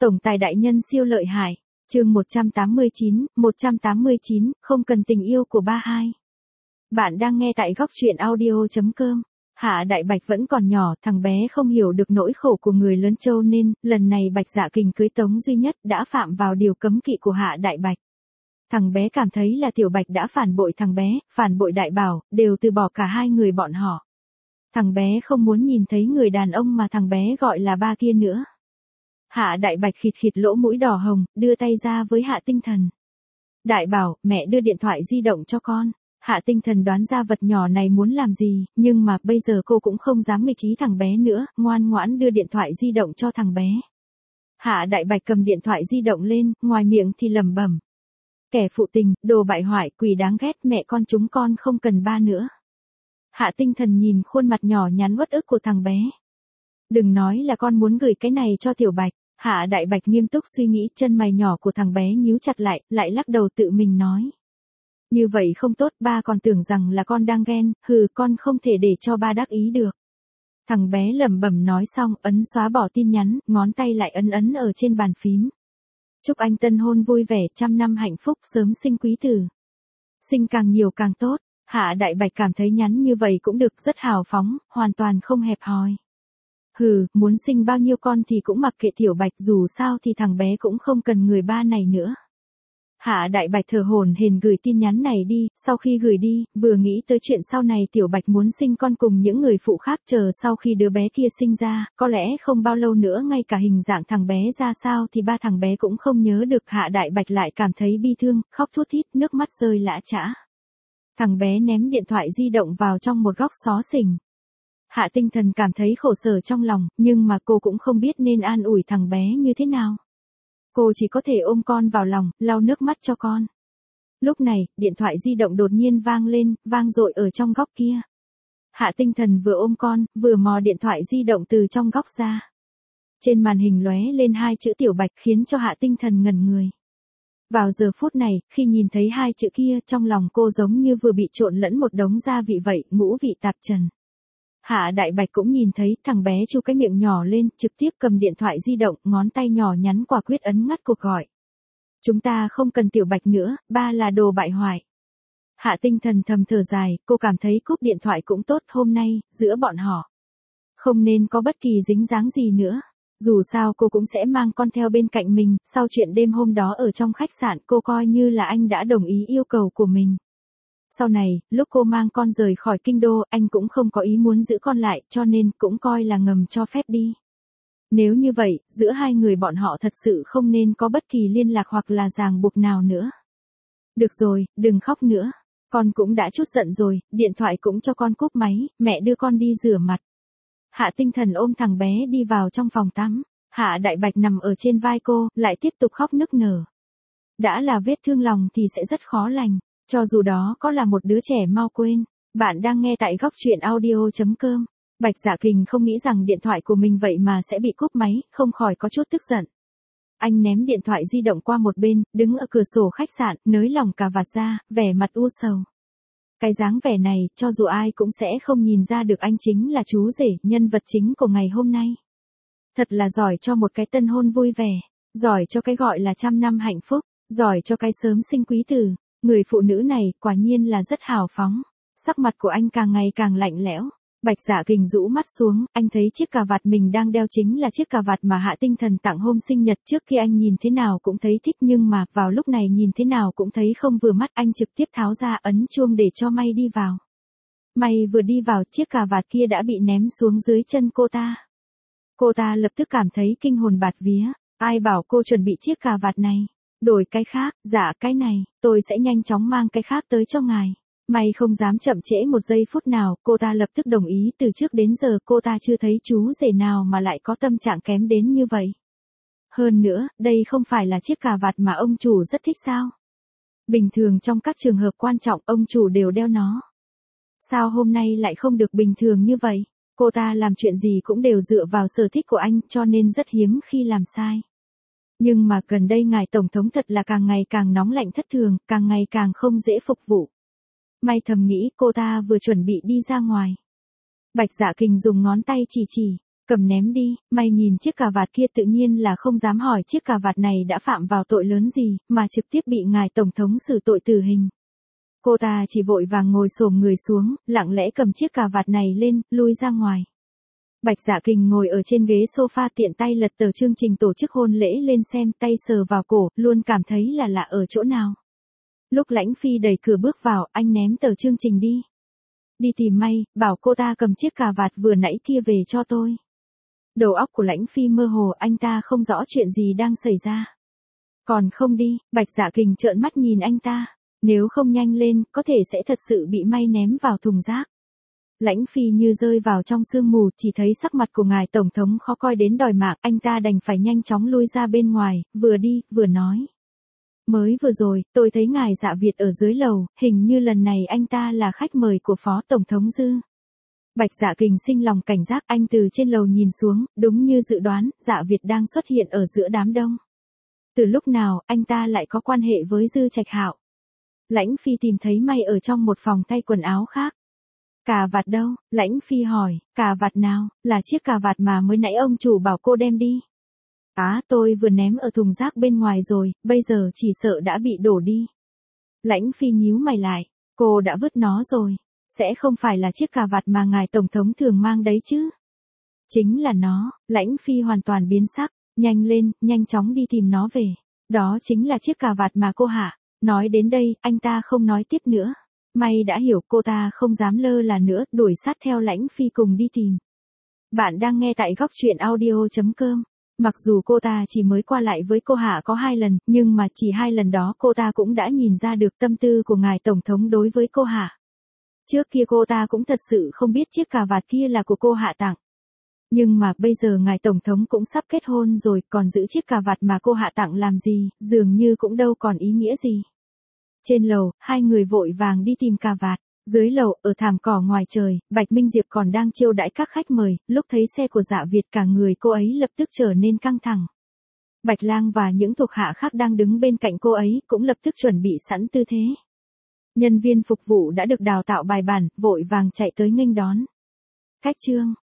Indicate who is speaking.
Speaker 1: Tổng tài đại nhân siêu lợi hại. Chương 189, không cần tình yêu của ba hai. Bạn đang nghe tại góc truyện audio.com. Hạ Đại Bạch vẫn còn nhỏ, thằng bé không hiểu được nỗi khổ của người lớn châu nên, lần này Bạch Dạ Kình cưới Tống Duy Nhất đã phạm vào điều cấm kỵ của Hạ Đại Bạch. Thằng bé cảm thấy là Tiểu Bạch đã phản bội thằng bé, phản bội Đại Bảo, đều từ bỏ cả hai người bọn họ. Thằng bé không muốn nhìn thấy người đàn ông mà thằng bé gọi là ba kia nữa. Hạ Đại Bạch khịt khịt lỗ mũi đỏ hồng, đưa tay ra với Hạ Tinh Thần. Đại Bảo, mẹ đưa điện thoại di động cho con. Hạ Tinh Thần đoán ra vật nhỏ này muốn làm gì, nhưng mà bây giờ cô cũng không dám nghịch ý thằng bé nữa, ngoan ngoãn đưa điện thoại di động cho thằng bé. Hạ Đại Bạch cầm điện thoại di động lên, ngoài miệng thì lẩm bẩm. Kẻ phụ tình, đồ bại hoại, quỷ đáng ghét, mẹ con chúng con không cần ba nữa. Hạ Tinh Thần nhìn khuôn mặt nhỏ nhắn uất ức của thằng bé. Đừng nói là con muốn gửi cái này cho Tiểu Bạch. Hạ Đại Bạch nghiêm túc suy nghĩ, chân mày nhỏ của thằng bé nhíu chặt lại lắc đầu tự mình nói. Như vậy không tốt, ba còn tưởng rằng là con đang ghen, con không thể để cho ba đắc ý được. Thằng bé lẩm bẩm nói xong, ấn xóa bỏ tin nhắn, ngón tay lại ấn ở trên bàn phím. Chúc anh tân hôn vui vẻ, trăm năm hạnh phúc, sớm sinh quý tử. Sinh càng nhiều càng tốt. Hạ Đại Bạch cảm thấy nhắn như vậy cũng được, rất hào phóng, hoàn toàn không hẹp hòi. Muốn sinh bao nhiêu con thì cũng mặc kệ Tiểu Bạch, dù sao thì thằng bé cũng không cần người ba này nữa. Hạ Đại Bạch thở hổn hển gửi tin nhắn này đi, sau khi gửi đi, vừa nghĩ tới chuyện sau này Tiểu Bạch muốn sinh con cùng những người phụ khác, chờ sau khi đứa bé kia sinh ra, có lẽ không bao lâu nữa ngay cả hình dạng thằng bé ra sao thì ba thằng bé cũng không nhớ được. Hạ Đại Bạch lại cảm thấy bi thương, khóc thút thít, nước mắt rơi lã chã. Thằng bé ném điện thoại di động vào trong một góc xó xỉnh. Hạ Tinh Thần cảm thấy khổ sở trong lòng, nhưng mà cô cũng không biết nên an ủi thằng bé như thế nào. Cô chỉ có thể ôm con vào lòng, lau nước mắt cho con. Lúc này, điện thoại di động đột nhiên vang lên, vang dội ở trong góc kia. Hạ Tinh Thần vừa ôm con, vừa mò điện thoại di động từ trong góc ra. Trên màn hình lóe lên hai chữ Tiểu Bạch khiến cho Hạ Tinh Thần ngẩn người. Vào giờ phút này, khi nhìn thấy hai chữ kia, trong lòng cô giống như vừa bị trộn lẫn một đống gia vị vậy, ngũ vị tạp trần. Hạ Đại Bạch cũng nhìn thấy, thằng bé chu cái miệng nhỏ lên, trực tiếp cầm điện thoại di động, ngón tay nhỏ nhắn quả quyết ấn ngắt cuộc gọi. Chúng ta không cần Tiểu Bạch nữa, ba là đồ bại hoại. Hạ Tinh Thần thầm thở dài, cô cảm thấy cúp điện thoại cũng tốt, hôm nay, giữa bọn họ không nên có bất kỳ dính dáng gì nữa. Dù sao cô cũng sẽ mang con theo bên cạnh mình, sau chuyện đêm hôm đó ở trong khách sạn cô coi như là anh đã đồng ý yêu cầu của mình. Sau này, lúc cô mang con rời khỏi kinh đô, anh cũng không có ý muốn giữ con lại, cho nên cũng coi là ngầm cho phép đi. Nếu như vậy, giữa hai người bọn họ thật sự không nên có bất kỳ liên lạc hoặc là ràng buộc nào nữa. Được rồi, đừng khóc nữa. Con cũng đã chút giận rồi, điện thoại cũng cho con cúp máy, mẹ đưa con đi rửa mặt. Hạ Tinh Thần ôm thằng bé đi vào trong phòng tắm. Hạ Đại Bạch nằm ở trên vai cô, lại tiếp tục khóc nức nở. Đã là vết thương lòng thì sẽ rất khó lành. Cho dù đó có là một đứa trẻ mau quên. Bạn đang nghe tại góc truyện audio.com. Bạch Dạ Kình không nghĩ rằng điện thoại của mình vậy mà sẽ bị cúp máy, không khỏi có chút tức giận. Anh ném điện thoại di động qua một bên, đứng ở cửa sổ khách sạn, nới lỏng cà vạt ra, vẻ mặt u sầu. Cái dáng vẻ này, cho dù ai cũng sẽ không nhìn ra được anh chính là chú rể, nhân vật chính của ngày hôm nay. Thật là giỏi cho một cái tân hôn vui vẻ, giỏi cho cái gọi là trăm năm hạnh phúc, giỏi cho cái sớm sinh quý tử. Người phụ nữ này, quả nhiên là rất hào phóng. Sắc mặt của anh càng ngày càng lạnh lẽo. Bạch Dạ Kình rũ mắt xuống, anh thấy chiếc cà vạt mình đang đeo chính là chiếc cà vạt mà Hạ Tinh Thần tặng hôm sinh nhật. Trước khi anh nhìn thế nào cũng thấy thích, nhưng mà vào lúc này nhìn thế nào cũng thấy không vừa mắt. Anh trực tiếp tháo ra ấn chuông để cho May đi vào. May vừa đi vào, chiếc cà vạt kia đã bị ném xuống dưới chân cô ta. Cô ta lập tức cảm thấy kinh hồn bạt vía. Ai bảo cô chuẩn bị chiếc cà vạt này? Đổi cái khác, dạ cái này, tôi sẽ nhanh chóng mang cái khác tới cho ngài. May không dám chậm trễ một giây phút nào, cô ta lập tức đồng ý. Từ trước đến giờ cô ta chưa thấy chú rể nào mà lại có tâm trạng kém đến như vậy. Hơn nữa, đây không phải là chiếc cà vạt mà ông chủ rất thích sao? Bình thường trong các trường hợp quan trọng ông chủ đều đeo nó. Sao hôm nay lại không được bình thường như vậy? Cô ta làm chuyện gì cũng đều dựa vào sở thích của anh, cho nên rất hiếm khi làm sai. Nhưng mà gần đây ngài tổng thống thật là càng ngày càng nóng lạnh thất thường, càng ngày càng không dễ phục vụ. May thầm nghĩ, cô ta vừa chuẩn bị đi ra ngoài. Bạch Dạ Kình dùng ngón tay chỉ. Cầm ném đi, mày nhìn chiếc cà vạt kia tự nhiên là không dám hỏi chiếc cà vạt này đã phạm vào tội lớn gì, mà trực tiếp bị ngài tổng thống xử tội tử hình. Cô ta chỉ vội vàng ngồi xổm người xuống, lặng lẽ cầm chiếc cà vạt này lên, lui ra ngoài. Bạch Dạ Kình ngồi ở trên ghế sofa tiện tay lật tờ chương trình tổ chức hôn lễ lên xem, tay sờ vào cổ, luôn cảm thấy là lạ ở chỗ nào. Lúc Lãnh Phi đẩy cửa bước vào, anh ném tờ chương trình đi. Đi tìm May, bảo cô ta cầm chiếc cà vạt vừa nãy kia về cho tôi. Đầu óc của Lãnh Phi mơ hồ, anh ta không rõ chuyện gì đang xảy ra. Còn không đi, Bạch Dạ Kình trợn mắt nhìn anh ta. Nếu không nhanh lên, có thể sẽ thật sự bị May ném vào thùng rác. Lãnh Phi như rơi vào trong sương mù, chỉ thấy sắc mặt của ngài tổng thống khó coi đến đòi mạng, anh ta đành phải nhanh chóng lui ra bên ngoài, vừa đi, vừa nói. Mới vừa rồi, tôi thấy ngài Dạ Việt ở dưới lầu, hình như lần này anh ta là khách mời của Phó Tổng thống Dư. Bạch Dạ Kình sinh lòng cảnh giác, anh từ trên lầu nhìn xuống, đúng như dự đoán, Dạ Việt đang xuất hiện ở giữa đám đông. Từ lúc nào, anh ta lại có quan hệ với Dư Trạch Hạo? Lãnh Phi tìm thấy May ở trong một phòng thay quần áo khác. Cà vạt đâu? Lãnh Phi hỏi, cà vạt nào? Là chiếc cà vạt mà mới nãy ông chủ bảo cô đem đi. Tôi vừa ném ở thùng rác bên ngoài rồi, bây giờ chỉ sợ đã bị đổ đi. Lãnh Phi nhíu mày lại, cô đã vứt nó rồi, sẽ không phải là chiếc cà vạt mà ngài tổng thống thường mang đấy chứ? Chính là nó. Lãnh Phi hoàn toàn biến sắc, nhanh lên, nhanh chóng đi tìm nó về. Đó chính là chiếc cà vạt mà cô hạ. Nói đến đây, anh ta không nói tiếp nữa. May đã hiểu, cô ta không dám lơ là nữa, đuổi sát theo Lãnh Phi cùng đi tìm. Bạn đang nghe tại góc truyện audio.com. Mặc dù cô ta chỉ mới qua lại với cô Hạ có 2 lần, nhưng mà chỉ 2 lần đó cô ta cũng đã nhìn ra được tâm tư của ngài tổng thống đối với cô Hạ. Trước kia cô ta cũng thật sự không biết chiếc cà vạt kia là của cô Hạ tặng. Nhưng mà bây giờ ngài tổng thống cũng sắp kết hôn rồi, còn giữ chiếc cà vạt mà cô Hạ tặng làm gì, dường như cũng đâu còn ý nghĩa gì. Trên lầu, hai người vội vàng đi tìm cà vạt. Dưới lầu, ở thảm cỏ ngoài trời, Bạch Minh Diệp còn đang chiêu đãi các khách mời, lúc thấy xe của Dạ Việt cả người cô ấy lập tức trở nên căng thẳng. Bạch Lang và những thuộc hạ khác đang đứng bên cạnh cô ấy cũng lập tức chuẩn bị sẵn tư thế. Nhân viên phục vụ đã được đào tạo bài bản, vội vàng chạy tới nghênh đón. Khách trương,